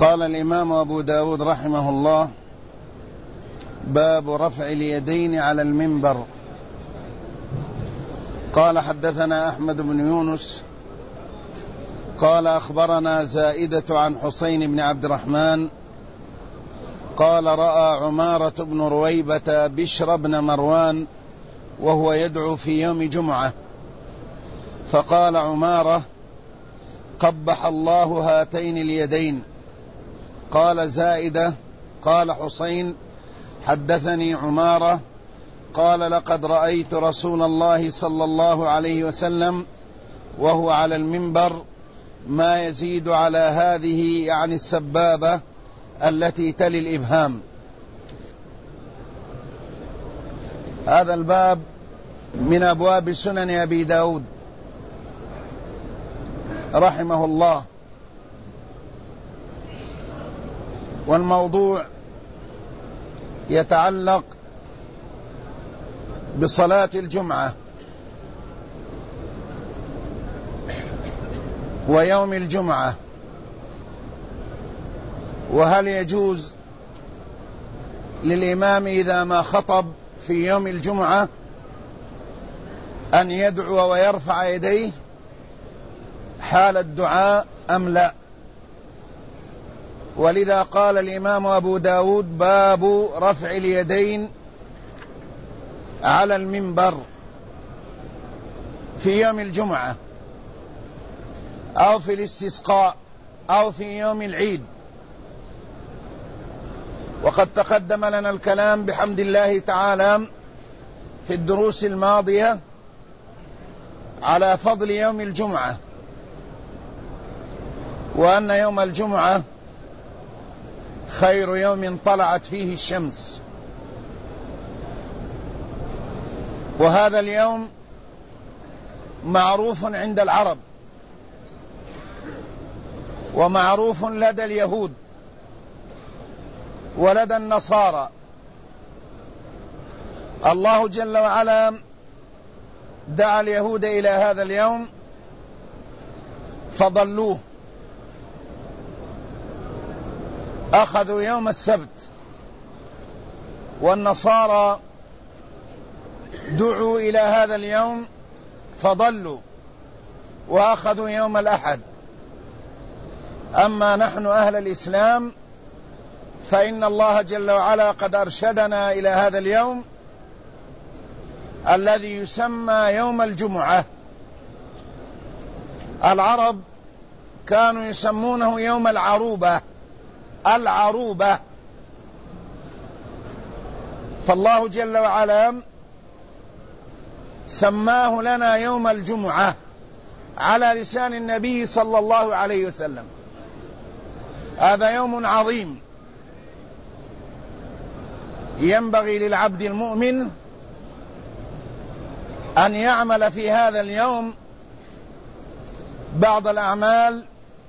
قال الإمام أبو داود رحمه الله: باب رفع اليدين على المنبر. قال: حدثنا أحمد بن يونس قال: أخبرنا زائدة عن حسين بن عبد الرحمن قال: رأى عمارة بن رويبة بشر بن مروان وهو يدعو في يوم جمعة، فقال عمارة: قبح الله هاتين اليدين. قال زائدة: قال حسين: حدثني عمارة قال: لقد رأيت رسول الله صلى الله عليه وسلم وهو على المنبر ما يزيد على هذه، يعني السبابة التي تلي الإبهام. هذا الباب من أبواب سنن أبي داود رحمه الله، والموضوع يتعلق بصلاة الجمعة ويوم الجمعة، وهل يجوز للإمام إذا ما خطب في يوم الجمعة أن يدعو ويرفع يديه حال الدعاء أم لا؟ ولذا قال الإمام أبو داود: باب رفع اليدين على المنبر في يوم الجمعة أو في الاستسقاء أو في يوم العيد. وقد تقدم لنا الكلام بحمد الله تعالى في الدروس الماضية على فضل يوم الجمعة، وأن يوم الجمعة خير يوم طلعت فيه الشمس. وهذا اليوم معروف عند العرب ومعروف لدى اليهود ولدى النصارى. الله جل وعلا دعا اليهود إلى هذا اليوم فضلوه، أخذوا يوم السبت، والنصارى دعوا إلى هذا اليوم فضلوا وأخذوا يوم الأحد. أما نحن أهل الإسلام فإن الله جل وعلا قد أرشدنا إلى هذا اليوم الذي يسمى يوم الجمعة. العرب كانوا يسمونه يوم العروبة، العروبة. فالله جل وعلا سماه لنا يوم الجمعة على لسان النبي صلى الله عليه وسلم. هذا يوم عظيم ينبغي للعبد المؤمن أن يعمل في هذا اليوم بعض الأعمال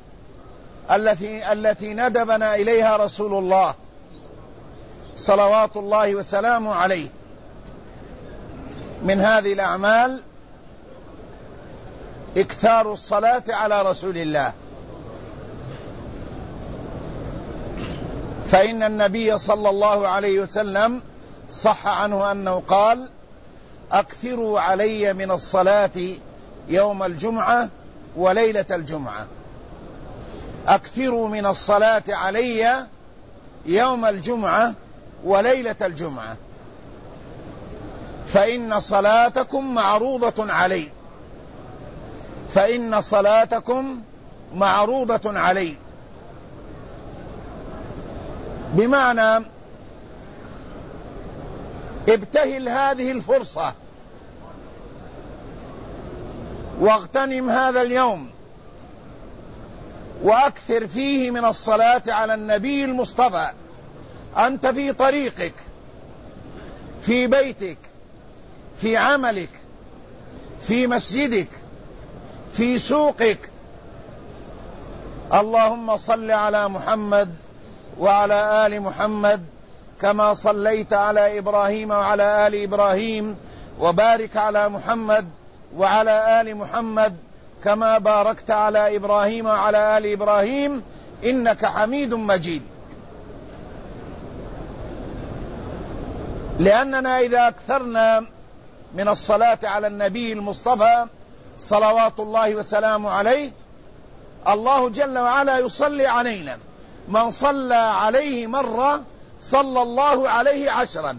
التي ندبنا إليها رسول الله صلوات الله وسلامه عليه. من هذه الأعمال إكثار الصلاة على رسول الله، فإن النبي صلى الله عليه وسلم صح عنه أنه قال: أكثروا علي من الصلاة يوم الجمعة وليلة الجمعة. أكثروا من الصلاة علي يوم الجمعة وليلة الجمعة، فإن صلاتكم معروضة علي، فإن صلاتكم معروضة علي. بمعنى ابتهل هذه الفرصة واغتنم هذا اليوم وأكثر فيه من الصلاة على النبي المصطفى. أنت في طريقك، في بيتك، في عملك، في مسجدك، في سوقك، اللهم صل على محمد وعلى آل محمد كما صليت على إبراهيم وعلى آل إبراهيم، وبارك على محمد وعلى آل محمد كما باركت على إبراهيم وعلى آل إبراهيم إنك حميد مجيد. لأننا إذا أكثرنا من الصلاة على النبي المصطفى صلوات الله وسلامه عليه، الله جل وعلا يصلي علينا. من صلى عليه مرة صلى الله عليه 10.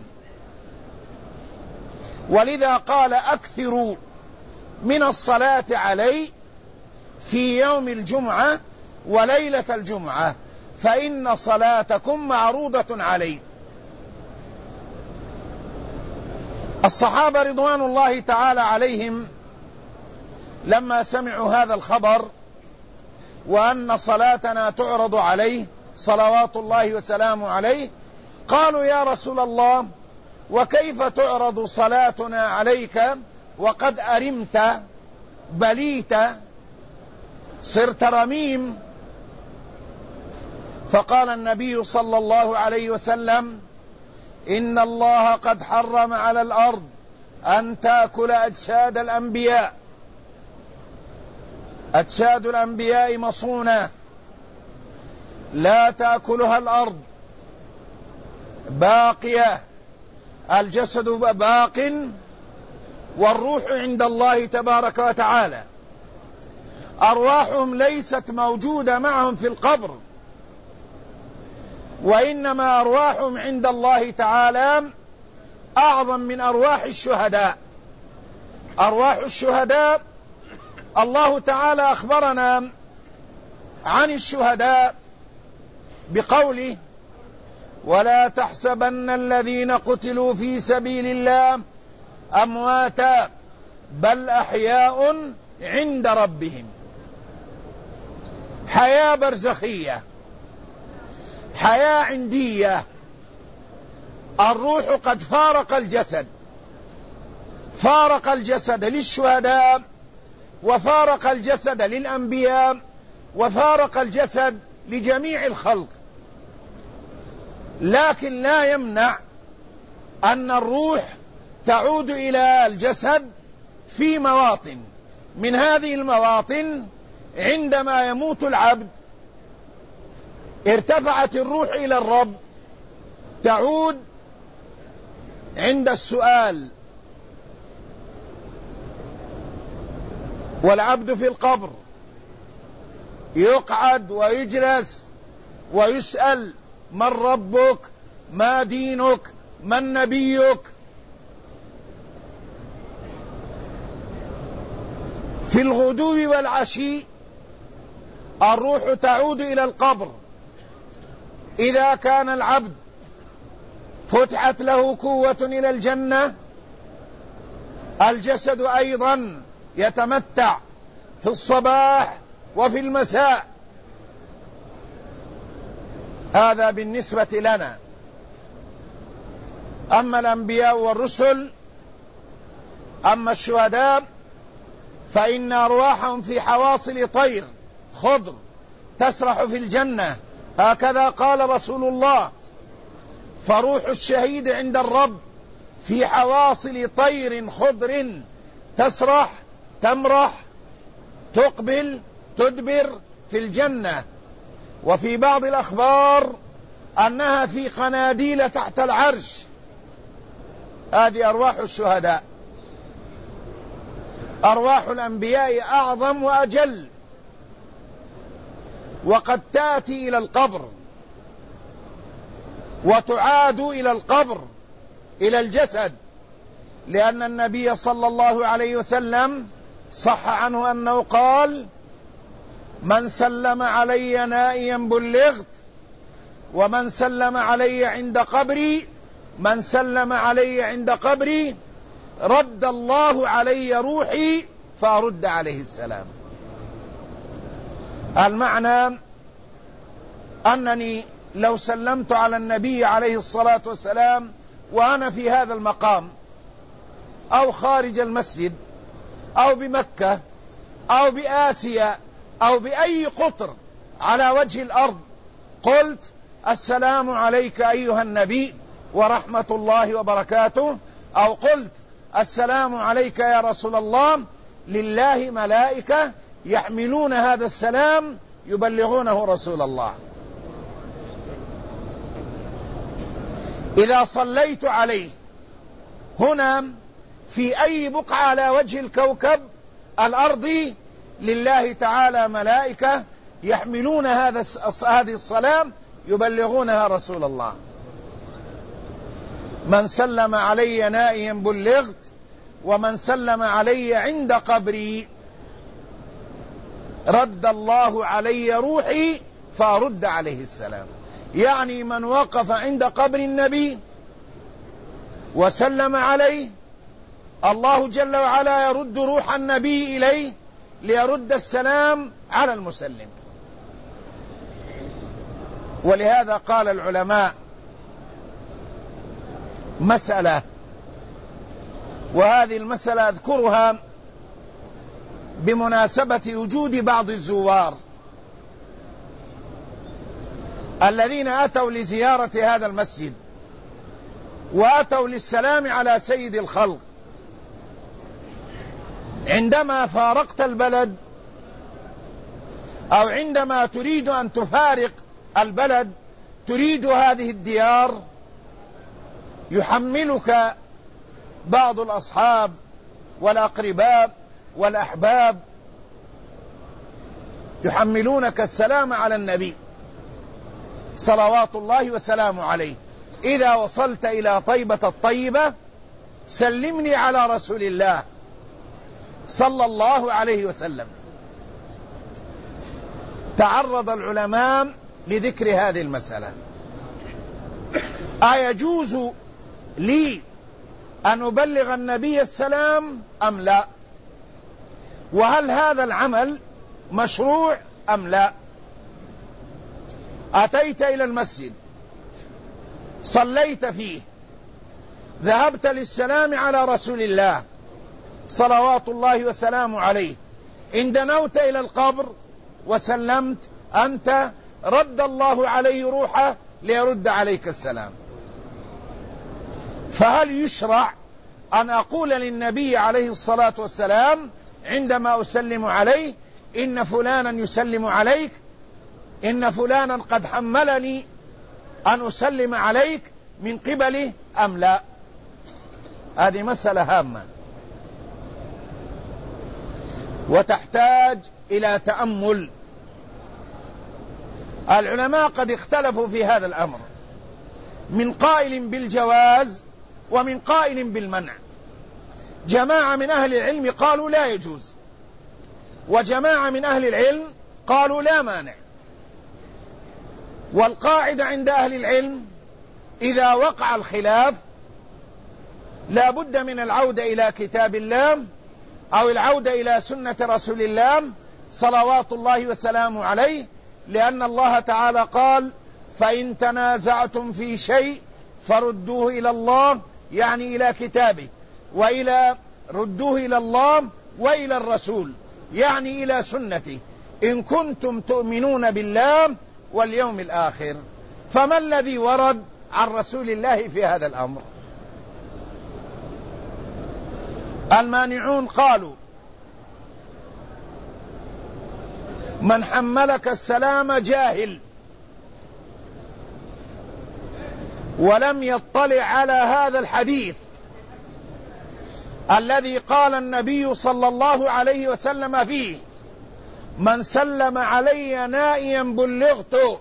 ولذا قال أكثروا من الصلاة علي في يوم الجمعة وليلة الجمعة فإن صلاتكم معروضة علي. الصحابة رضوان الله تعالى عليهم لما سمعوا هذا الخبر وأن صلاتنا تعرض عليه صلوات الله وسلامه عليه، قالوا يا رسول الله وكيف تعرض صلاتنا عليك وقد أرمت بليت صرت رميم؟ فقال النبي صلى الله عليه وسلم إن الله قد حرم على الأرض أن تأكل أجساد الأنبياء. أجساد الأنبياء مصونة لا تأكلها الأرض، باقية، الجسد باق والروح عند الله تبارك وتعالى. أرواحهم ليست موجودة معهم في القبر، وإنما أرواحهم عند الله تعالى أعظم من أرواح الشهداء. أرواح الشهداء الله تعالى أخبرنا عن الشهداء بقوله ولا تحسبن الذين قتلوا في سبيل الله أمواتا بل أحياء عند ربهم. حياة برزخية، حياة عندية. الروح قد فارق الجسد، فارق الجسد للشهداء وفارق الجسد للأنبياء وفارق الجسد لجميع الخلق، لكن لا يمنع أن الروح تعود إلى الجسد في مواطن. من هذه المواطن عندما يموت العبد ارتفعت الروح إلى الرب، تعود عند السؤال، والعبد في القبر يقعد ويجلس ويسأل من ربك، ما دينك، من نبيك. في الغدو والعشي الروح تعود إلى القبر. إذا كان العبد فتحت له قوة إلى الجنة، الجسد أيضا يتمتع في الصباح وفي المساء. هذا بالنسبة لنا. أما الأنبياء والرسل، أما الشهداء فإن أرواحهم في حواصل طير خضر تسرح في الجنة، هكذا قال رسول الله. فروح الشهيد عند الرب في حواصل طير خضر تسرح تمرح تقبل تدبر في الجنة. وفي بعض الأخبار أنها في قناديل تحت العرش. هذه أرواح الشهداء. أرواح الأنبياء أعظم وأجل، وقد تأتي إلى القبر وتعاد إلى القبر إلى الجسد، لأن النبي صلى الله عليه وسلم صح عنه أنه قال من سلم علي نائيا بلغت، ومن سلم علي عند قبري، من سلم علي عند قبري رد الله علي روحي فأرد عليه السلام. المعنى أنني لو سلمت على النبي عليه الصلاة والسلام وأنا في هذا المقام أو خارج المسجد أو بمكة أو بآسيا أو بأي قطر على وجه الأرض، قلت السلام عليك أيها النبي ورحمة الله وبركاته، أو قلت السلام عليك يا رسول الله، لله ملائكة يحملون هذا السلام يبلغونه رسول الله. إذا صليت عليه هنا في أي بقعة على وجه الكوكب الأرضي لله تعالى ملائكة يحملون هذه الصلاة يبلغونها رسول الله. من سلم علي نائيا بلغت، ومن سلم علي عند قبري رد الله علي روحي فأرد عليه السلام. يعني من وقف عند قبر النبي وسلم عليه، الله جل وعلا يرد روح النبي إليه ليرد السلام على المسلم. ولهذا قال العلماء مسألة، وهذه المسألة أذكرها بمناسبة وجود بعض الزوار الذين أتوا لزيارة هذا المسجد وأتوا للسلام على سيد الخلق. عندما فارقت البلد أو عندما تريد أن تفارق البلد، تريد هذه الديار، يحملك بعض الأصحاب والأقرباء والأحباب يحملونك السلام على النبي صلوات الله وسلامه عليه. إذا وصلت إلى طيبة الطيبة سلمني على رسول الله صلى الله عليه وسلم. تعرض العلماء لذكر هذه المسألة: أيجوز لي أن أبلغ النبي السلام أم لا؟ وهل هذا العمل مشروع أم لا؟ أتيت إلى المسجد، صليت فيه، ذهبت للسلام على رسول الله صلوات الله وسلامه عليه، إن دنوت إلى القبر وسلمت أنت، رد الله عليه روحه ليرد عليك السلام. فهل يشرع أن أقول للنبي عليه الصلاة والسلام عندما أسلم عليه: إن فلانا يسلم عليك، إن فلانا قد حملني أن أسلم عليك من قبله أم لا؟ هذه مسألة هامة وتحتاج إلى تأمل. العلماء قد اختلفوا في هذا الأمر، من قائل بالجواز ومن قائل بالمنع. جماعة من أهل العلم قالوا لا يجوز، وجماعة من أهل العلم قالوا لا مانع. والقاعدة عند أهل العلم: إذا وقع الخلاف لا بد من العودة إلى كتاب الله أو العودة إلى سنة رسول الله صلوات الله وسلامه عليه، لأن الله تعالى قال: فإن تنازعتم في شيء فردوه إلى الله، يعني إلى كتابه، ردوه إلى الله وإلى الرسول، يعني إلى سنته، إن كنتم تؤمنون بالله واليوم الآخر. فما الذي ورد عن رسول الله في هذا الأمر؟ المانعون قالوا: من حملك السلام جاهل ولم يطلع على هذا الحديث الذي قال النبي صلى الله عليه وسلم فيه: من سلم علي نائيا بلغت،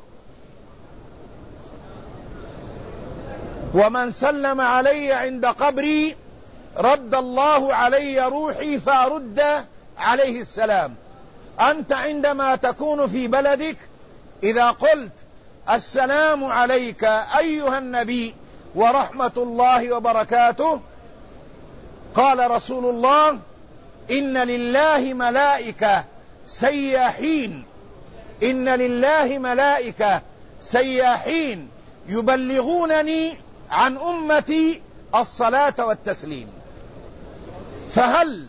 ومن سلم علي عند قبري رد الله علي روحي فأرد عليه السلام. أنت عندما تكون في بلدك إذا قلت: السلام عليك أيها النبي ورحمة الله وبركاته، قال رسول الله: إن لله ملائكة سياحين، إن لله ملائكة سياحين يبلغونني عن أمتي الصلاة والتسليم. فهل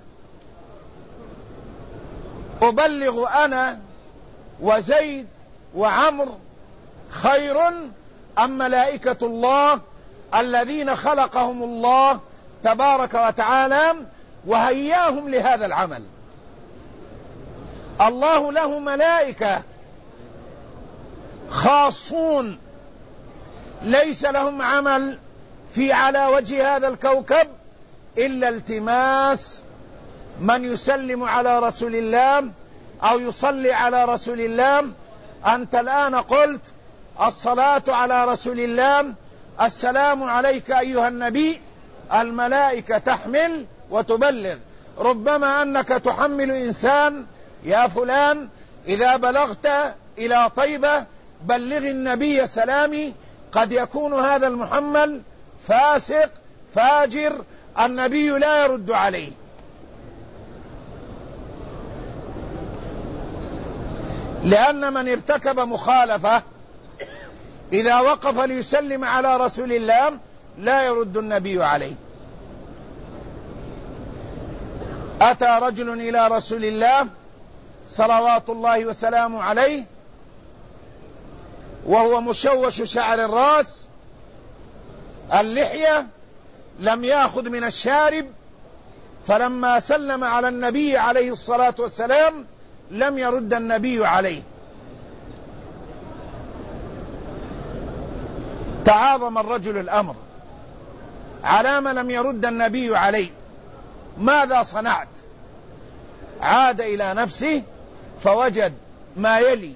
أبلغ أنا وزيد وعمر خير أم ملائكة الله الذين خلقهم الله تبارك وتعالى وهياهم لهذا العمل؟ الله له ملائكة خاصون ليس لهم عمل في على وجه هذا الكوكب إلا التماس من يسلم على رسول الله أو يصلي على رسول الله. أنت الآن قلت الصلاة على رسول الله، السلام عليك أيها النبي، الملائكة تحمل وتبلغ. ربما أنك تحمل إنسان: يا فلان إذا بلغت إلى طيبة بلغ النبي سلامي. قد يكون هذا المحمل فاسق فاجر، النبي لا يرد عليه. لأن من ارتكب مخالفة إذا وقف ليسلم على رسول الله لا يرد النبي عليه. أتى رجل إلى رسول الله صلوات الله وسلامه عليه وهو مشوش شعر الرأس، اللحية، لم يأخذ من الشارب، فلما سلم على النبي عليه الصلاة والسلام لم يرد النبي عليه. تعاظم الرجل الأمر، على ما لم يرد النبي عليه، ماذا صنعت؟ عاد إلى نفسه فوجد ما يلي: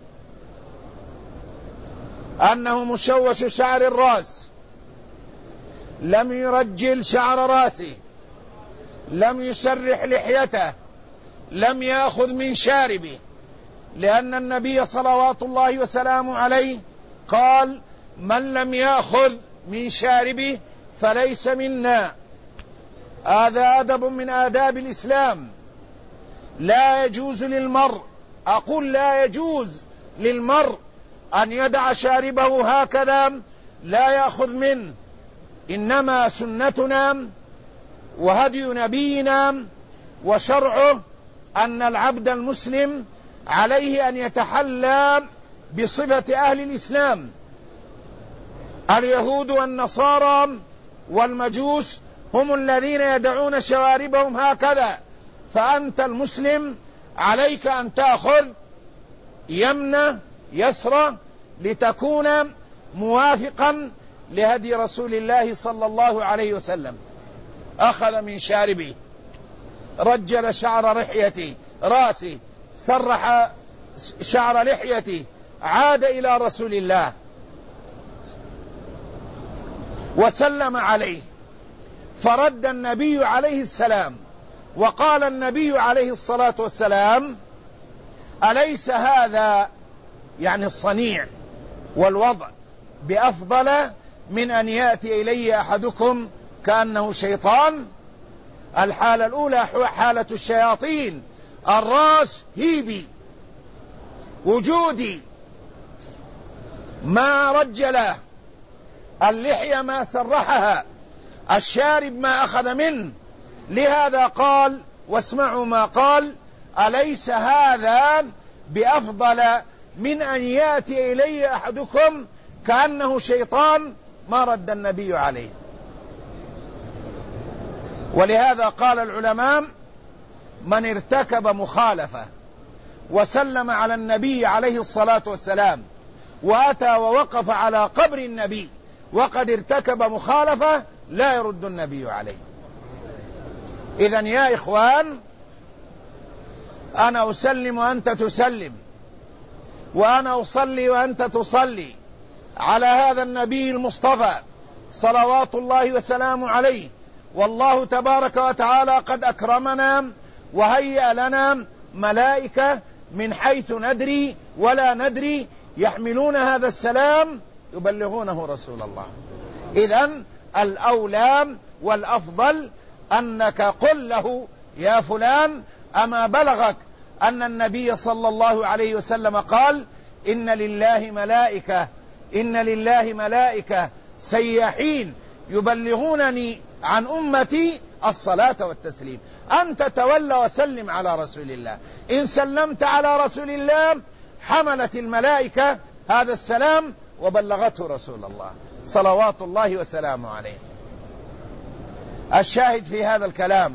أنه مشوش شعر الرأس، لم يرجل شعر رأسه، لم يسرح لحيته، لم يأخذ من شاربه، لأن النبي صلوات الله وسلامه عليه قال: من لم يأخذ من شاربه فليس منا. هذا أدب من آداب الإسلام. لا يجوز للمرء، أقول لا يجوز للمرء أن يدع شاربه هكذا لا يأخذ منه. إنما سنتنا وهدي نبينا وشرعه أن العبد المسلم عليه أن يتحلى بصفة أهل الإسلام. اليهود والنصارى والمجوس هم الذين يدعون شواربهم هكذا، فأنت المسلم عليك أن تأخذ يمنى يسرى لتكون موافقا لهدي رسول الله صلى الله عليه وسلم. أخذ من شاربه، رجل شعر لحيته رأسه، سرح شعر لحيته، عاد إلى رسول الله وسلم عليه، فرد النبي عليه السلام وقال النبي عليه الصلاة والسلام: أليس هذا يعني الصنيع والوضع بأفضل من أن يأتي إلي أحدكم كأنه شيطان؟ الحالة الأولى حالة الشياطين، الرأس هيبي وجودي، ما رجله، اللحية ما سرحها، الشارب ما أخذ منه. لهذا قال، واسمعوا ما قال: أليس هذا بأفضل من أن يأتي إلي أحدكم كأنه شيطان؟ ما رد النبي عليه. ولهذا قال العلماء: من ارتكب مخالفة وسلم على النبي عليه الصلاة والسلام وأتى ووقف على قبر النبي وقد ارتكب مخالفة لا يرد النبي عليه. إذن يا إخوان، أنا أسلم وأنت تسلم، وأنا أصلي وأنت تصلي على هذا النبي المصطفى صلوات الله وسلامه عليه. والله تبارك وتعالى قد أكرمنا وهيأ لنا ملائكة من حيث ندري ولا ندري يحملون هذا السلام يبلغونه رسول الله. إذن الأولى والأفضل أنك قل له: يا فلان، أما بلغك أن النبي صلى الله عليه وسلم قال: إن لله ملائكة سياحين يبلغونني عن أمتي الصلاة والتسليم. أنت تولى وسلم على رسول الله. إن سلمت على رسول الله حملت الملائكة هذا السلام وبلغته رسول الله صلوات الله وسلامه عليه. الشاهد في هذا الكلام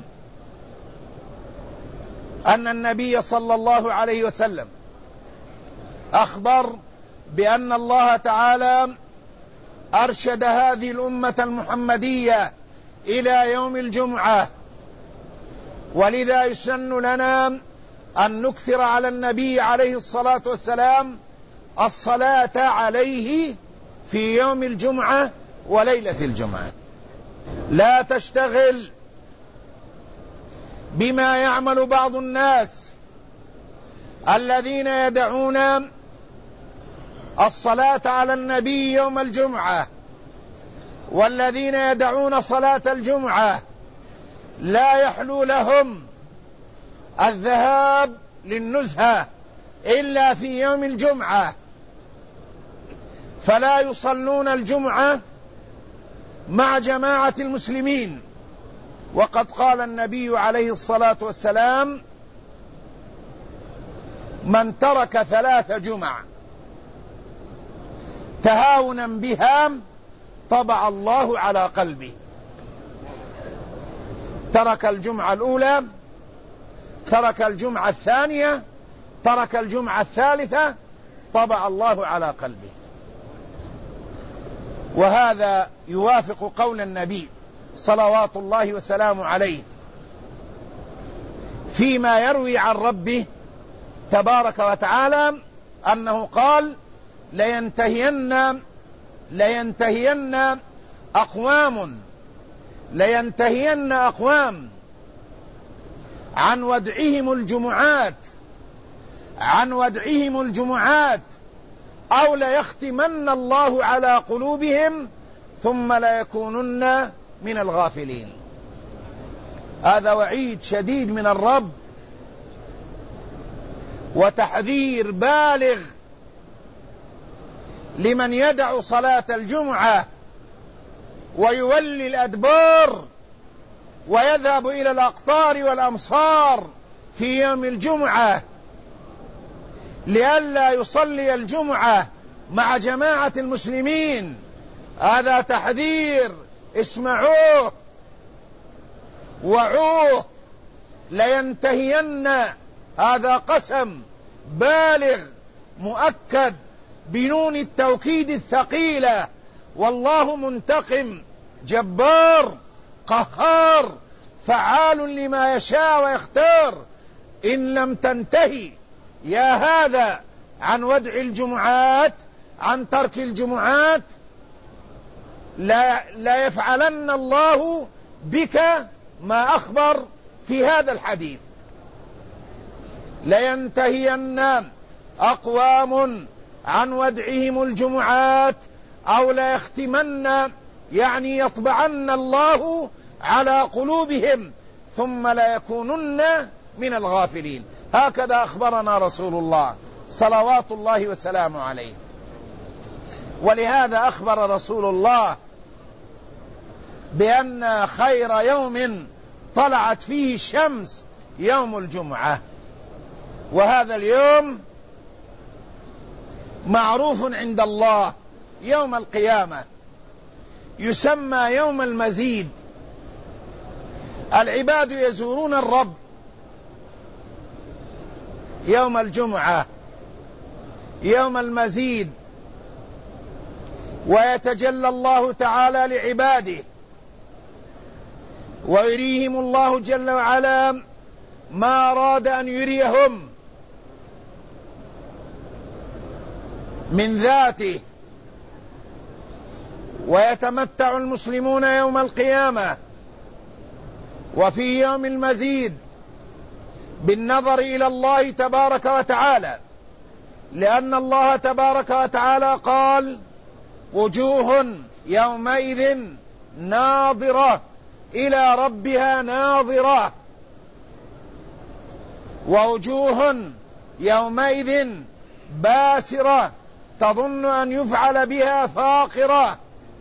أن النبي صلى الله عليه وسلم أخبر بأن الله تعالى أرشد هذه الأمة المحمدية إلى يوم الجمعة، ولذا يسن لنا أن نكثر على النبي عليه الصلاة والسلام الصلاة عليه في يوم الجمعة وليلة الجمعة. لا تشتغل بما يعمل بعض الناس الذين يدعون الصلاة على النبي يوم الجمعة، والذين يدعون صلاة الجمعة لا يحلو لهم الذهاب للنزهة إلا في يوم الجمعة، فلا يصلون الجمعة مع جماعة المسلمين. وقد قال النبي عليه الصلاة والسلام: من ترك 3 جمع تهاونا بها طبع الله على قلبه. ترك الجمعة الأولى، ترك الجمعة الثانية، ترك الجمعة الثالثة، طبع الله على قلبه. وهذا يوافق قول النبي صلوات الله وسلامه عليه فيما يروي عن ربه تبارك وتعالى أنه قال: لينتهين أقوام عن ودعهم الجمعات أو ليختمن الله على قلوبهم ثم ليكونن من الغافلين. هذا وعيد شديد من الرب وتحذير بالغ لمن يدع صلاة الجمعة ويولي الأدبار ويذهب إلى الأقطار والأمصار في يوم الجمعة لئلا يصلي الجمعة مع جماعة المسلمين. هذا تحذير، اسمعوه وعوه. لينتهين، هذا قسم بالغ مؤكد بنون التوكيد الثقيلة، والله منتقم جبار قهار فعال لما يشاء ويختار. إن لم تنتهي يا هذا عن ودع الجمعات، عن ترك الجمعات، لا يفعلن الله بك ما أخبر في هذا الحديث. لينتهين أقوام عن ودعهم الجمعات أو ليختمن، يعني يطبعن الله على قلوبهم ثم ليكونن من الغافلين. هكذا أخبرنا رسول الله صلوات الله وسلامه عليه. ولهذا أخبر رسول الله بأن خير يوم طلعت فيه الشمس يوم الجمعة، وهذا اليوم معروف عند الله يوم القيامة، يسمى يوم المزيد. العباد يزورون الرب يوم الجمعة، يوم المزيد، ويتجلى الله تعالى لعباده ويريهم الله جل وعلا ما أراد أن يريهم من ذاته. ويتمتع المسلمون يوم القيامة وفي يوم المزيد بالنظر إلى الله تبارك وتعالى، لأن الله تبارك وتعالى قال: وجوه يومئذ ناظرة إلى ربها ناظرة، ووجوه يومئذ باسرة تظن أن يفعل بها فاقرة.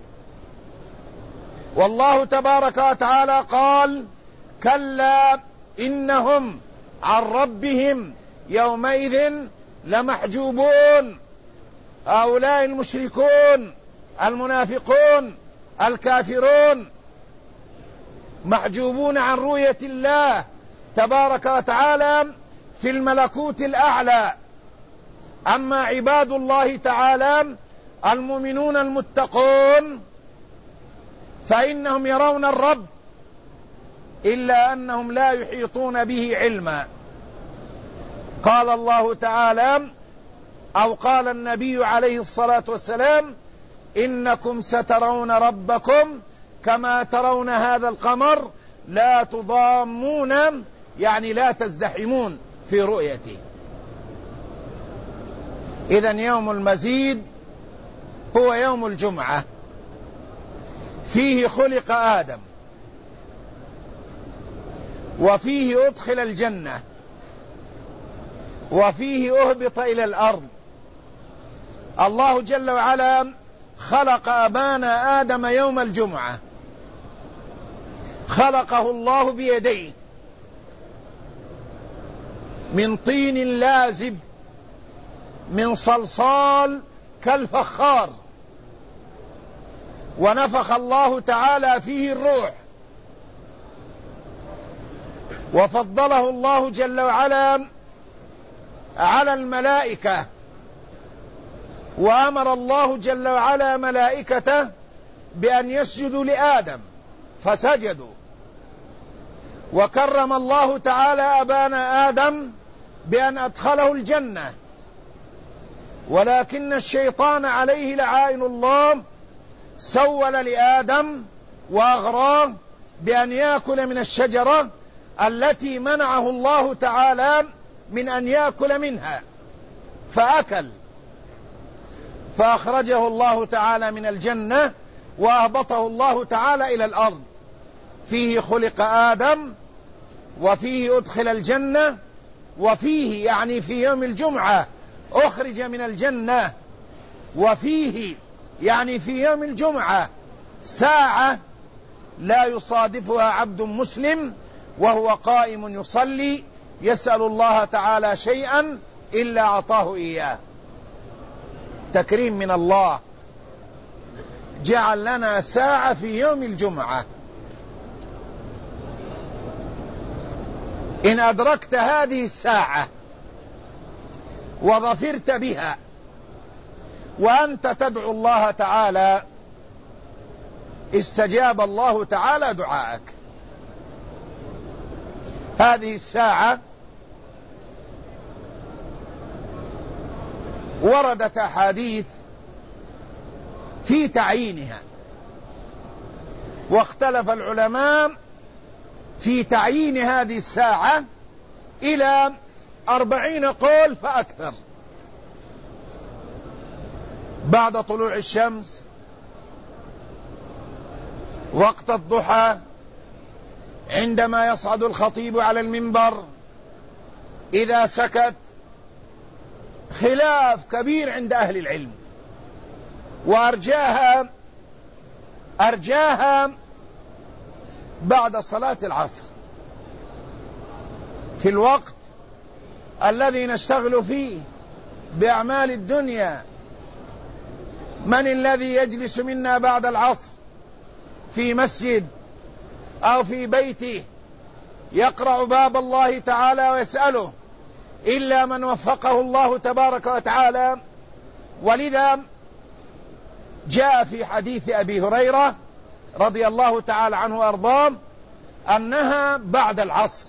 والله تبارك وتعالى قال: كلا إنهم عن ربهم يومئذ لمحجوبون. هؤلاء المشركون المنافقون الكافرون محجوبون عن رؤية الله تبارك وتعالى في الملكوت الأعلى، أما عباد الله تعالى المؤمنون المتقون فإنهم يرون الرب، إلا أنهم لا يحيطون به علما. قال الله تعالى أو قال النبي عليه الصلاة والسلام: إنكم سترون ربكم كما ترون هذا القمر لا تضامون، يعني لا تزدحمون في رؤيته. إذن يوم المزيد هو يوم الجمعة، فيه خلق آدم، وفيه أدخل الجنة، وفيه أهبط إلى الأرض. الله جل وعلا خلق أبانا آدم يوم الجمعة، خلقه الله بيديه من طين لازب من صلصال كالفخار، ونفخ الله تعالى فيه الروح، وفضله الله جل وعلا على الملائكة، وأمر الله جل وعلا ملائكته بأن يسجدوا لآدم فسجدوا، وكرم الله تعالى أبانا آدم بأن أدخله الجنة. ولكن الشيطان عليه لعائن الله سول لآدم وأغراه بأن يأكل من الشجرة التي منعه الله تعالى من أن يأكل منها، فأكل، فأخرجه الله تعالى من الجنة وأهبطه الله تعالى إلى الأرض. فيه خلق آدم، وفيه أدخل الجنة، وفيه يعني في يوم الجمعة أخرج من الجنة، وفيه يعني في يوم الجمعة ساعة لا يصادفها عبد مسلم وهو قائم يصلي يسأل الله تعالى شيئا إلا أعطاه إياه. تكريم من الله، جعل لنا ساعة في يوم الجمعة. إن أدركت هذه الساعة وظفرت بها وأنت تدعو الله تعالى استجاب الله تعالى دعاءك. هذه الساعة وردت أحاديث في تعيينها، واختلف العلماء في تعيين هذه الساعة إلى 40 قول فأكثر: بعد طلوع الشمس، وقت الضحى، عندما يصعد الخطيب على المنبر، إذا سكت. خلاف كبير عند أهل العلم، وأرجاها بعد صلاة العصر، في الوقت الذي نشتغل فيه بأعمال الدنيا. من الذي يجلس منا بعد العصر في مسجد أو في بيته يقرع باب الله تعالى ويسأله إلا من وفقه الله تبارك وتعالى؟ ولذا جاء في حديث أبي هريرة رضي الله تعالى عنه وأرضاه أنها بعد العصر.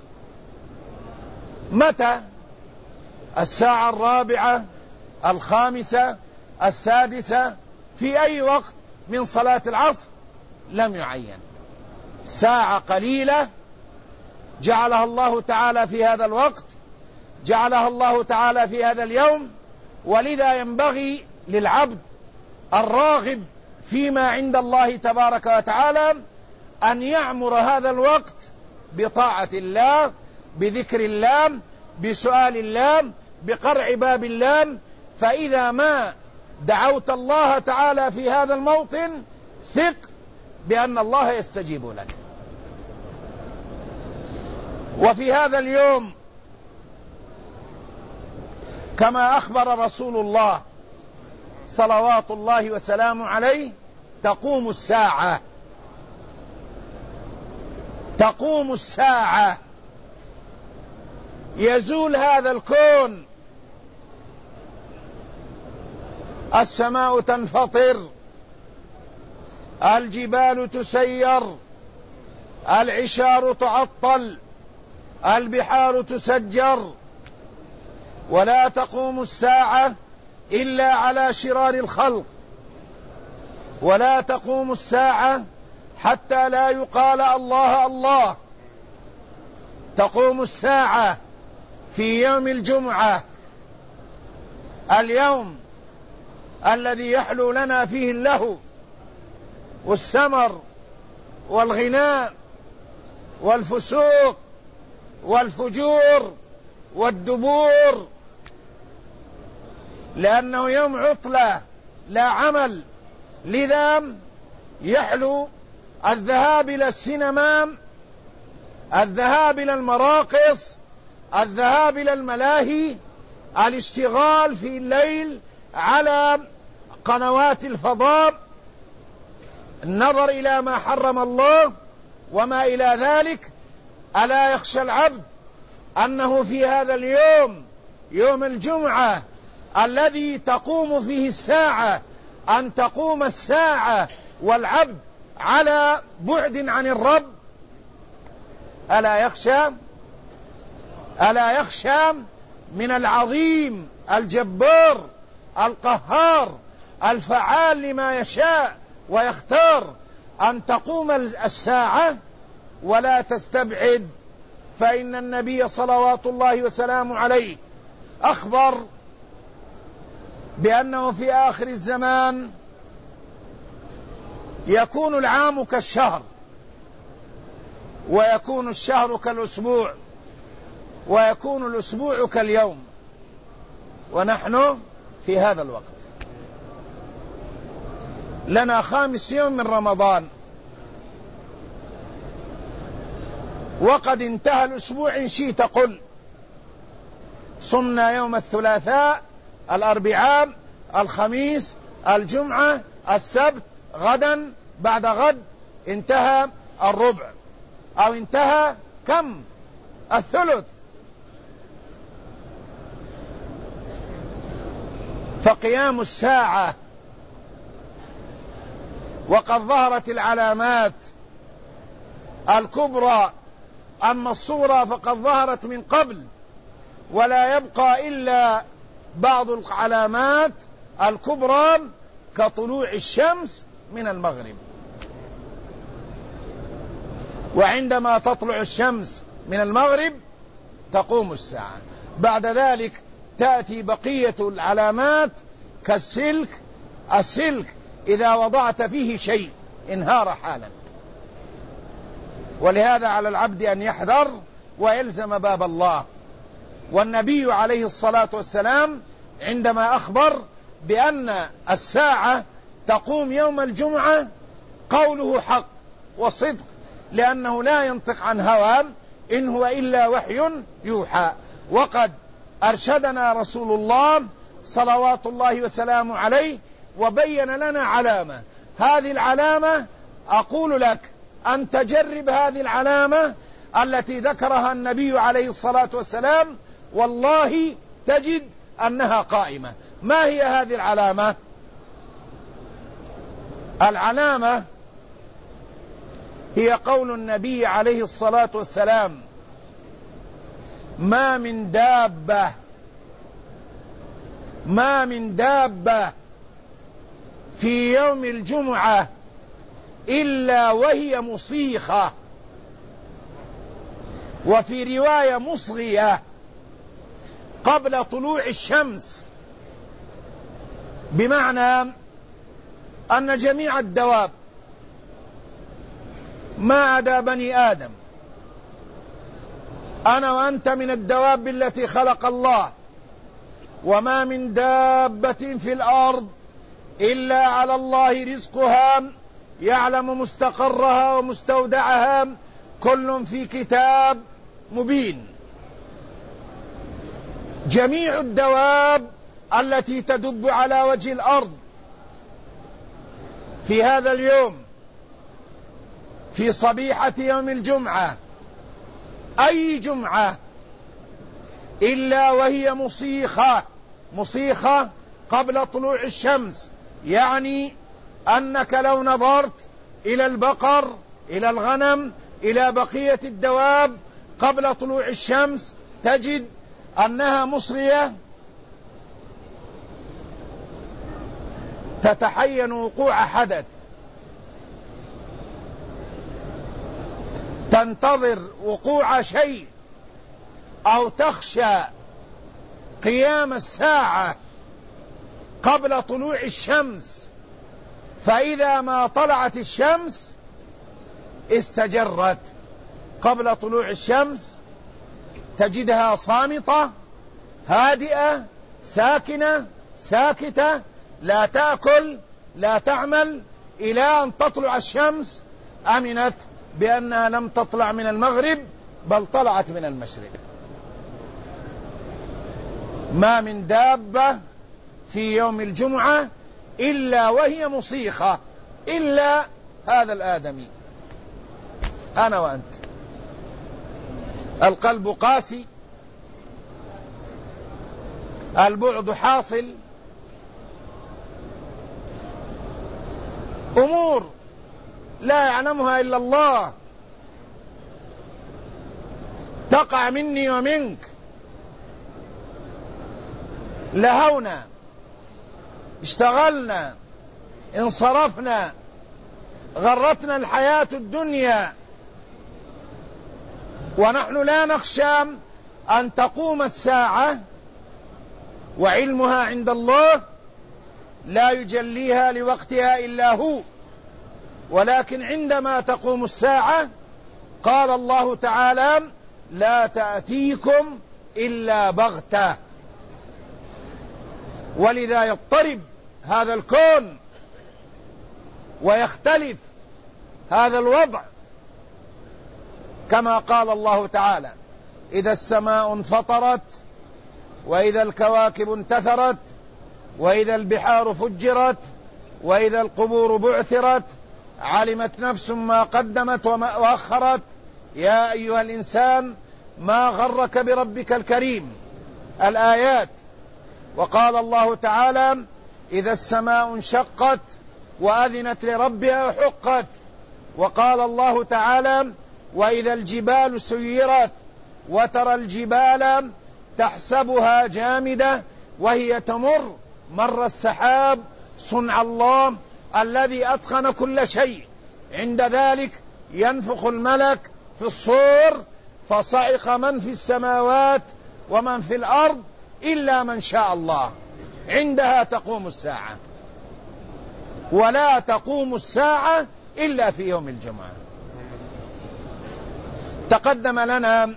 متى؟ الساعة 4، 5، 6، في أي وقت من صلاة العصر لم يعين. ساعة قليلة جعلها الله تعالى في هذا الوقت، جعلها الله تعالى في هذا اليوم. ولذا ينبغي للعبد الراغب فيما عند الله تبارك وتعالى أن يعمر هذا الوقت بطاعة الله، بذكر الله، بسؤال الله، بقرع باب الله. فإذا ما دعوت الله تعالى في هذا الموطن ثق بأن الله يستجيب لك. وفي هذا اليوم كما أخبر رسول الله صلوات الله وسلامه عليه تقوم الساعة، تقوم الساعة، يزول هذا الكون السماء تنفطر، الجبال تسير، العشار تعطل، البحار تسجر، ولا تقوم الساعة إلا على شرار الخلق، ولا تقوم الساعة حتى لا يقال الله الله. تقوم الساعة في يوم الجمعة، اليوم الذي يحلو لنا فيه اللهو والسمر والغناء والفسوق والفجور والدبور، لأنه يوم عطلة لا عمل، لذا يحلو الذهاب إلى السينما، الذهاب إلى المراقص، الذهاب إلى الملاهي، الاشتغال في الليل على قنوات الفضاء، النظر إلى ما حرم الله وما إلى ذلك. ألا يخشى العبد أنه في هذا اليوم، يوم الجمعة الذي تقوم فيه الساعة، أن تقوم الساعة والعبد على بعد عن الرب؟ ألا يخشى من العظيم الجبار القهار الفعال لما يشاء ويختار أن تقوم الساعة ولا تستبعد؟ فإن النبي صلوات الله وسلامه عليه أخبر بأنه في آخر الزمان يكون العام كالشهر، ويكون الشهر كالأسبوع، ويكون الأسبوع كاليوم، ونحن في هذا الوقت. لنا 5 يوم من رمضان، وقد انتهى الأسبوع إن شئت قل. صمنا يوم الثلاثاء، الأربعاء، الخميس، الجمعة، السبت، غدا، بعد غد انتهى الربع، أو انتهى كم؟ الثلث. فقيام الساعة، وقد ظهرت العلامات الكبرى، أما الصورة فقد ظهرت من قبل، ولا يبقى إلا بعض العلامات الكبرى كطلوع الشمس من المغرب. وعندما تطلع الشمس من المغرب تقوم الساعة. بعد ذلك تأتي بقية العلامات كالسلك. السلك إذا وضعت فيه شيء انهار حالا، ولهذا على العبد أن يحذر ويلزم باب الله. والنبي عليه الصلاة والسلام عندما أخبر بأن الساعة تقوم يوم الجمعة قوله حق وصدق، لأنه لا ينطق عن هوى، إن هو إلا وحي يوحى. وقد أرشدنا رسول الله صلوات الله وسلامه عليه وبين لنا علامة. هذه العلامة أقول لك أن تجرب هذه العلامة التي ذكرها النبي عليه الصلاة والسلام، والله تجد أنها قائمة. ما هي هذه العلامة؟ العلامة هي قول النبي عليه الصلاة والسلام: ما من دابة في يوم الجمعة إلا وهي مصيخة، وفي رواية مصغية قبل طلوع الشمس، بمعنى أن جميع الدواب ما عدا بني آدم، أنا وأنت من الدواب التي خلق الله، وما من دابة في الأرض إلا على الله رزقها، يعلم مستقرها ومستودعها، كل في كتاب مبين. جميع الدواب التي تدب على وجه الأرض في هذا اليوم، في صبيحة يوم الجمعة، أي جمعة، إلا وهي مصيخة. مصيخة قبل طلوع الشمس، يعني أنك لو نظرت إلى البقر، إلى الغنم، إلى بقية الدواب قبل طلوع الشمس تجد أنها مصغية تتحين وقوع حدث، تنتظر وقوع شيء، أو تخشى قيام الساعة قبل طلوع الشمس، فإذا ما طلعت الشمس استجرت. قبل طلوع الشمس تجدها صامتة هادئة ساكنة ساكتة، لا تأكل لا تعمل، إلى أن تطلع الشمس أمنت بأنها لم تطلع من المغرب بل طلعت من المشرق. ما من دابة في يوم الجمعة إلا وهي مصيخة إلا هذا الآدمي، أنا وأنت. القلب قاسي، البعد حاصل، أمور لا يعلمها إلا الله تقع مني ومنك. لهونا، اشتغلنا، انصرفنا، غرتنا الحياة الدنيا، ونحن لا نخشى أن تقوم الساعة وعلمها عند الله لا يجليها لوقتها إلا هو، ولكن عندما تقوم الساعة قال الله تعالى: لا تأتيكم إلا بغتة. ولذا يضطرب هذا الكون ويختلف هذا الوضع، كما قال الله تعالى: إذا السماء انفطرت، وإذا الكواكب انتثرت، وإذا البحار فجرت، وإذا القبور بعثرت، علمت نفس ما قدمت وما أخرت، يا أيها الإنسان ما غرك بربك الكريم. الآيات. وقال الله تعالى: إذا السماء انشقت وأذنت لربها وحقت. وقال الله تعالى: وإذا الجبال سيرت، وترى الجبال تحسبها جامدة وهي تمر مر السحاب، صنع الله الذي أتقن كل شيء. عند ذلك ينفخ الملك في الصور، فصعق من في السماوات ومن في الأرض إلا من شاء الله. عندها تقوم الساعة، ولا تقوم الساعة إلا في يوم الجمعة. تقدم لنا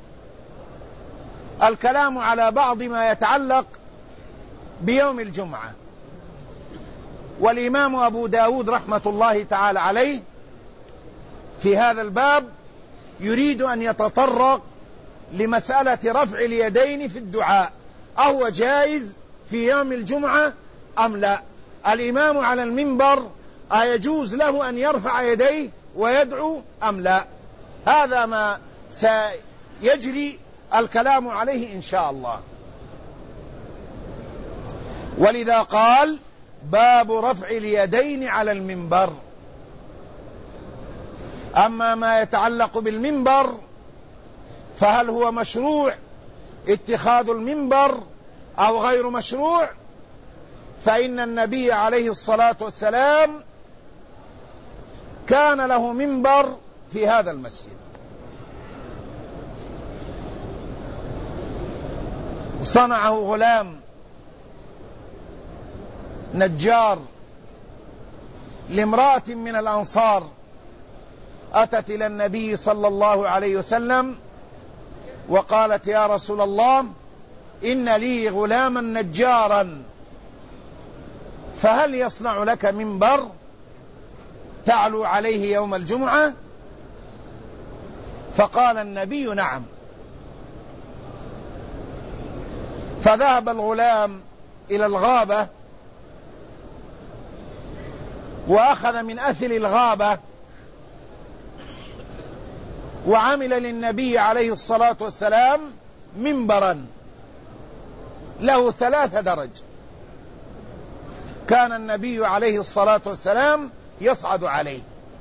الكلام على بعض ما يتعلق بيوم الجمعة، والإمام أبو داود رحمة الله تعالى عليه في هذا الباب يريد أن يتطرق لمسألة رفع اليدين في الدعاء، أهو جائز في يوم الجمعة أم لا؟ الإمام على المنبر أيجوز له أن يرفع يديه ويدعو أم لا؟ هذا ما سيجري الكلام عليه إن شاء الله. ولذا قال: باب رفع اليدين على المنبر. أما ما يتعلق بالمنبر فهل هو مشروع اتخاذ المنبر أو غير مشروع؟ فإن النبي عليه الصلاة والسلام كان له منبر في هذا المسجد، صنعه غلام نجار لامرأة من الأنصار أتت إلى النبي صلى الله عليه وسلم وقالت: يا رسول الله، إن لي غلاما نجارا، فهل يصنع لك منبر تعلو عليه يوم الجمعة؟ فقال النبي: نعم. فذهب الغلام إلى الغابة وأخذ من أثل الغابة وعمل للنبي عليه الصلاة والسلام منبرا له 3 درج، كان النبي عليه الصلاة والسلام يصعد عليه،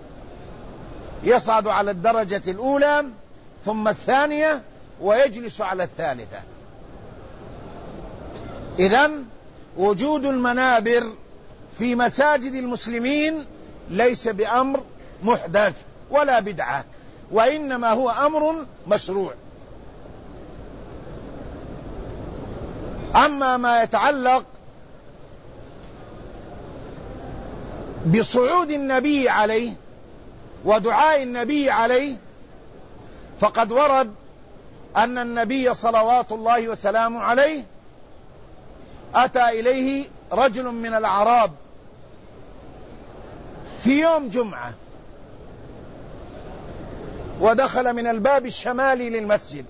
يصعد على الدرجة الأولى ثم الثانية ويجلس على الثالثة. إذن وجود المنابر في مساجد المسلمين ليس بأمر محدث ولا بدعة، وإنما هو أمر مشروع. أما ما يتعلق بصعود النبي عليه ودعاء النبي عليه، فقد ورد أن النبي صلوات الله وسلامه عليه أتى إليه رجل من الأعراب في يوم جمعة، ودخل من الباب الشمالي للمسجد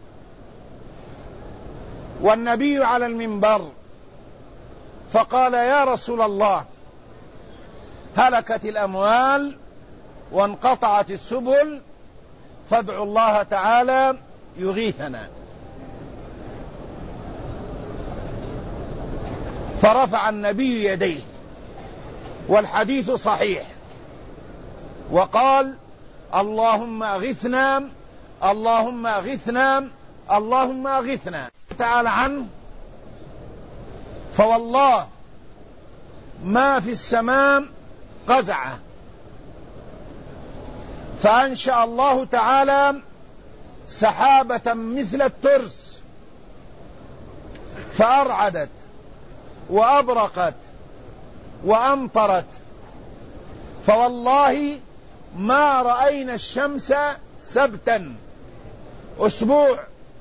والنبي على المنبر، فقال: يا رسول الله، هلكت الأموال وانقطعت السبل، فادعوا الله تعالى يغيثنا. فرفع النبي يديه، والحديث صحيح، وقال: اللهم أغثنا، اللهم أغثنا، اللهم أغثنا. تعالى عنه: فوالله ما في السماء قزعة، فأنشأ الله تعالى سحابة مثل الترس فأرعدت وأبرقت وأمطرت، فوالله ما رأينا الشمس سبتا، أسبوع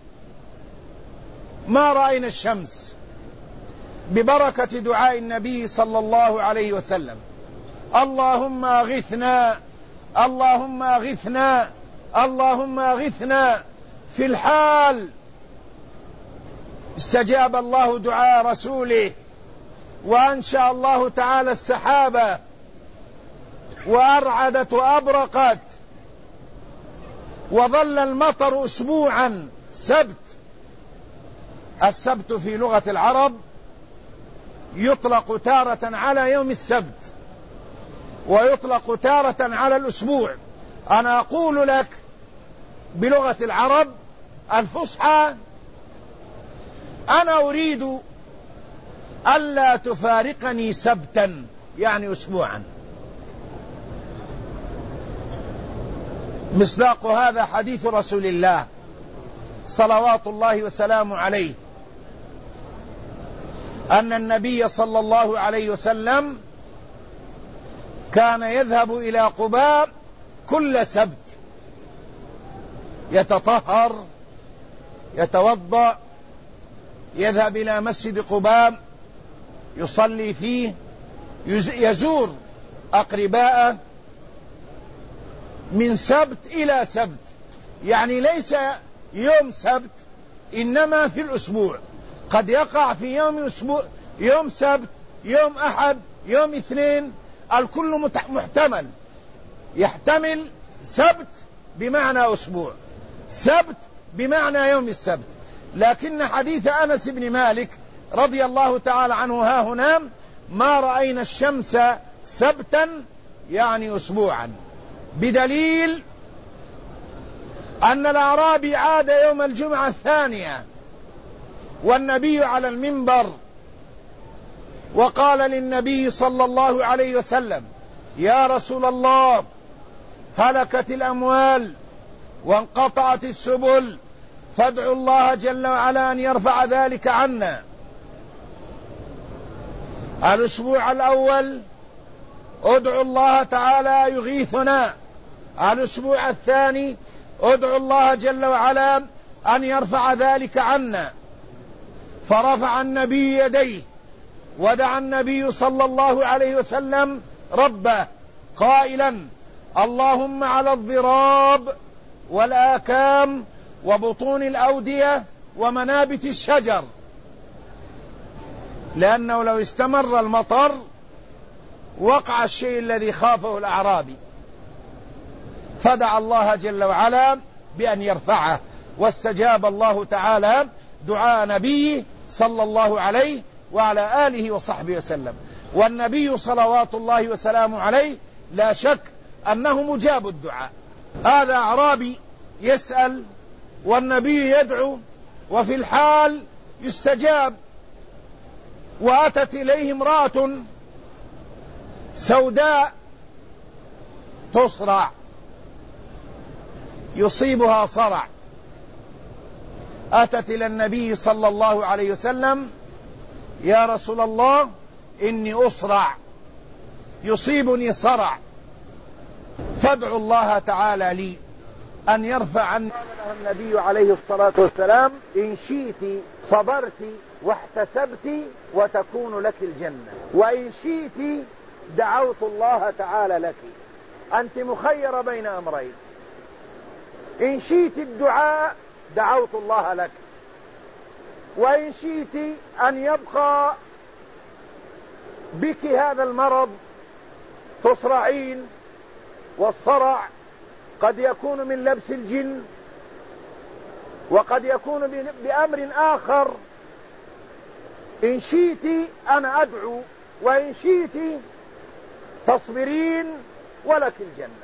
ما رأينا الشمس، ببركة دعاء النبي صلى الله عليه وسلم: اللهم أغثنا، اللهم أغثنا، اللهم أغثنا. في الحال استجاب الله دعاء رسوله، وأنشأ الله تعالى السحابة وأرعدت وأبرقت، وظل المطر أسبوعا سبت. السبت في لغة العرب يطلق تارة على يوم السبت، ويطلق تارة على الأسبوع. أنا أقول لك بلغة العرب الفصحى: أنا أريد ألا تفارقني سبتا، يعني أسبوعا. مصداق هذا حديث رسول الله صلوات الله وسلامه عليه، أن النبي صلى الله عليه وسلم كان يذهب إلى قباء كل سبت، يتطهر، يتوضأ، يذهب إلى مسجد قباء يصلي فيه، يزور أقرباءه من سبت إلى سبت، يعني ليس يوم سبت، إنما في الأسبوع. قد يقع في يوم أسبوع، يوم سبت، يوم أحد، يوم اثنين، الكل محتمل، يحتمل سبت بمعنى أسبوع، سبت بمعنى يوم السبت. لكن حديث أنس بن مالك رضي الله تعالى عنه ها هنا: ما رأينا الشمس سبتا، يعني أسبوعا، بدليل أن الأعرابي عاد يوم الجمعة الثانية والنبي على المنبر، وقال للنبي صلى الله عليه وسلم: يا رسول الله، هلكت الأموال وانقطعت السبل، فادعوا الله جل وعلا أن يرفع ذلك عنا. الأسبوع الأول ادعوا الله تعالى يغيثنا، الأسبوع الثاني ادعوا الله جل وعلا أن يرفع ذلك عنا. فرفع النبي يديه، ودعا النبي صلى الله عليه وسلم ربه قائلا: اللهم على الضراب والآكام وبطون الأودية ومنابت الشجر، لأنه لو استمر المطر وقع الشيء الذي خافه الأعرابي، فدعا الله جل وعلا بأن يرفعه، واستجاب الله تعالى دعاء نبيه صلى الله عليه وعلى آله وصحبه وسلم. والنبي صلوات الله وسلامه عليه لا شك أنه مجاب الدعاء. هذا أعرابي يسأل والنبي يدعو وفي الحال يستجاب. وأتت إليه امرأة سوداء تصرع، يصيبها صرع، أتت إلى النبي صلى الله عليه وسلم: يا رسول الله إني أصرع، يصيبني صرع، فادعوا الله تعالى لي أن يرفع عني. قال لها النبي عليه الصلاة والسلام: إن شئت صبرت واحتسبت وتكون لك الجنة، وإن شئت دعوت الله تعالى لك. أنت مخيرة بين أمرين: إن شئت الدعاء دعوت الله لك، وإن شئت أن يبقى بك هذا المرض تصرعين، والصرع قد يكون من لبس الجن وقد يكون بأمر آخر. إن شئت أنا أدعو، وإن شئت تصبرين ولك الجنة.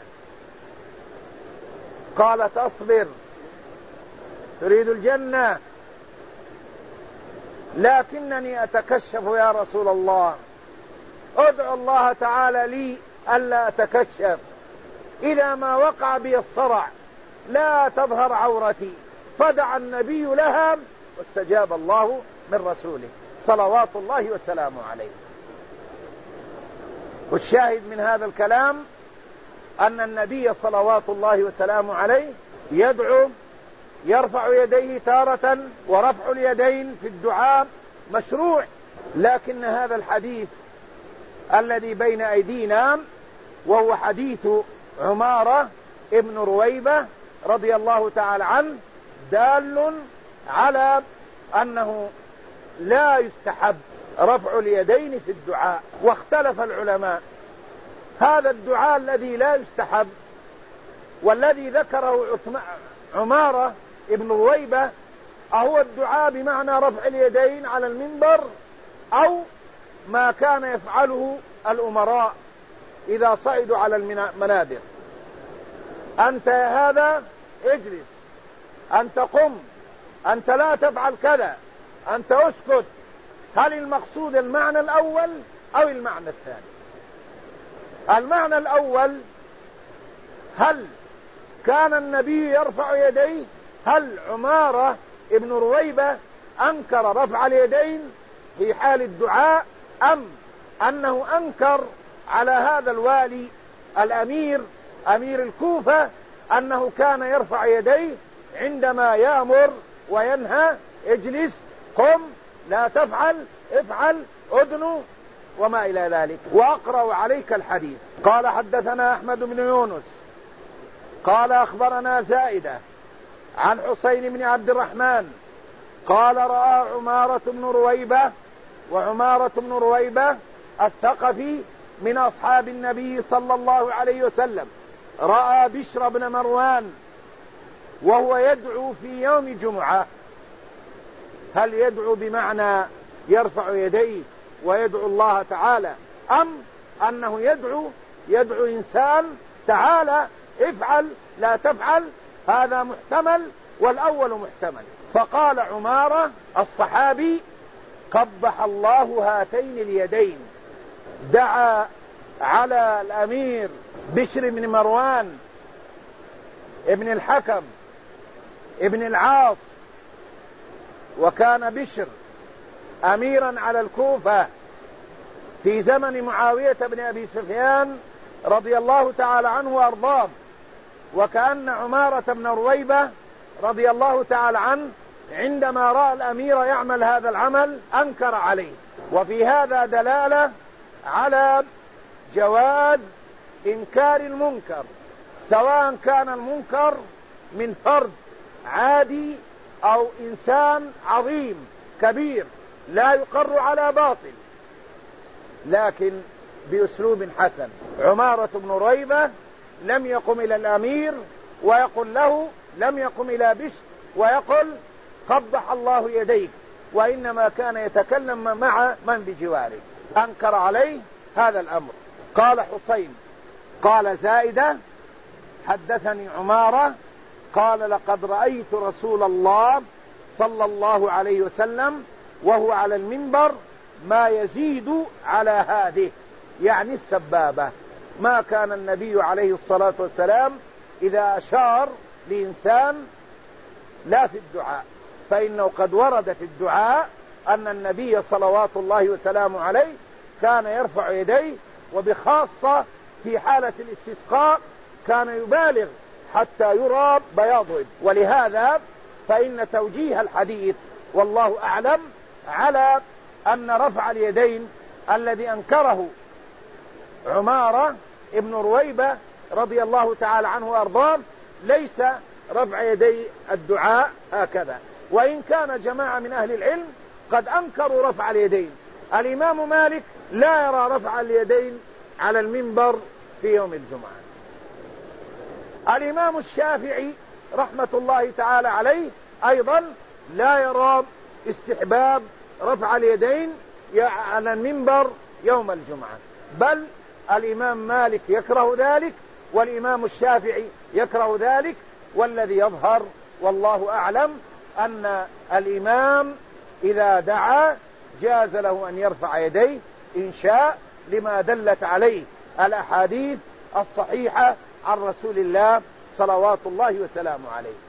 قالت: أصبر، تريد الجنة، لكنني أتكشف يا رسول الله، ادعو الله تعالى لي ألا أتكشف، إذا ما وقع بي الصرع لا تظهر عورتي. فدعا النبي لها واستجاب الله من رسوله صلوات الله وسلامه عليه. والشاهد من هذا الكلام أن النبي صلوات الله وسلامه عليه يدعو، يرفع يديه تارة، ورفع اليدين في الدعاء مشروع. لكن هذا الحديث الذي بين أيدينا وهو حديث عمارة ابن رويبة رضي الله تعالى عنه دال على أنه لا يستحب رفع اليدين في الدعاء. واختلف العلماء: هذا الدعاء الذي لا يستحب والذي ذكره عمارة ابن رويبة أهو الدعاء بمعنى رفع اليدين على المنبر، أو ما كان يفعله الأمراء إذا صعدوا على المنابر؟ أنت يا هذا اجلس، أنت قم، أنت لا تفعل كذا، أنت اسكت. هل المقصود المعنى الأول أو المعنى الثاني؟ المعنى الأول: هل كان النبي يرفع يديه؟ هل عمارة ابن رويبة أنكر رفع اليدين في حال الدعاء، أم أنه أنكر على هذا الوالي الأمير أمير الكوفة أنه كان يرفع يديه عندما يأمر وينهى: اجلس، قم، لا تفعل، افعل، ادنو، وما إلى ذلك. وأقرأ عليك الحديث. قال: حدثنا أحمد بن يونس قال أخبرنا زائدة عن حسين بن عبد الرحمن قال: رأى عمارة بن رويبة، وعمارة بن رويبة الثقفي من أصحاب النبي صلى الله عليه وسلم، رأى بشر بن مروان وهو يدعو في يوم جمعة. هل يدعو بمعنى يرفع يديه ويدعو الله تعالى، أم أنه يدعو إنسان تعالى افعل لا تفعل؟ هذا محتمل والأول محتمل. فقال عمارة الصحابي: قبح الله هاتين اليدين. دعا على الأمير بشر بن مروان ابن الحكم ابن العاص، وكان بشر أميرا على الكوفة في زمن معاوية بن أبي سفيان رضي الله تعالى عنه وأرضاه. وكأن عمارة بن رويبة رضي الله تعالى عنه عندما رأى الأمير يعمل هذا العمل أنكر عليه. وفي هذا دلالة على جواز إنكار المنكر، سواء كان المنكر من فرد عادي أو إنسان عظيم كبير لا يقر على باطل، لكن بأسلوب حسن. عمارة بن رويبة لم يقم إلى الأمير ويقول له، لم يقم إلى بشر ويقول قبح الله يديك، وإنما كان يتكلم مع من بجواره. أنكر عليه هذا الأمر. قال حسين قال زائدة حدثني عمارة قال لقد رأيت رسول الله صلى الله عليه وسلم وهو على المنبر ما يزيد على هذه، يعني السبابة. ما كان النبي عليه الصلاة والسلام إذا أشار لإنسان لا في الدعاء، فإنه قد ورد في الدعاء أن النبي صلوات الله وسلامه عليه كان يرفع يديه، وبخاصة في حالة الاستسقاء كان يبالغ حتى يرى بياضه. ولهذا فإن توجيه الحديث والله أعلم على أن رفع اليدين الذي أنكره عمارة ابن رويبة رضي الله تعالى عنه وأرضاه ليس رفع يدي الدعاء هكذا، وإن كان جماعة من أهل العلم قد أنكروا رفع اليدين. الإمام مالك لا يرى رفع اليدين على المنبر في يوم الجمعة. الإمام الشافعي رحمة الله تعالى عليه أيضا لا يرى استحباب رفع اليدين على المنبر يوم الجمعة، بل الإمام مالك يكره ذلك والإمام الشافعي يكره ذلك. والذي يظهر والله أعلم أن الإمام إذا دعا جاز له أن يرفع يديه إن شاء، لما دلت عليه الأحاديث الصحيحة عن رسول الله صلوات الله وسلامه عليه.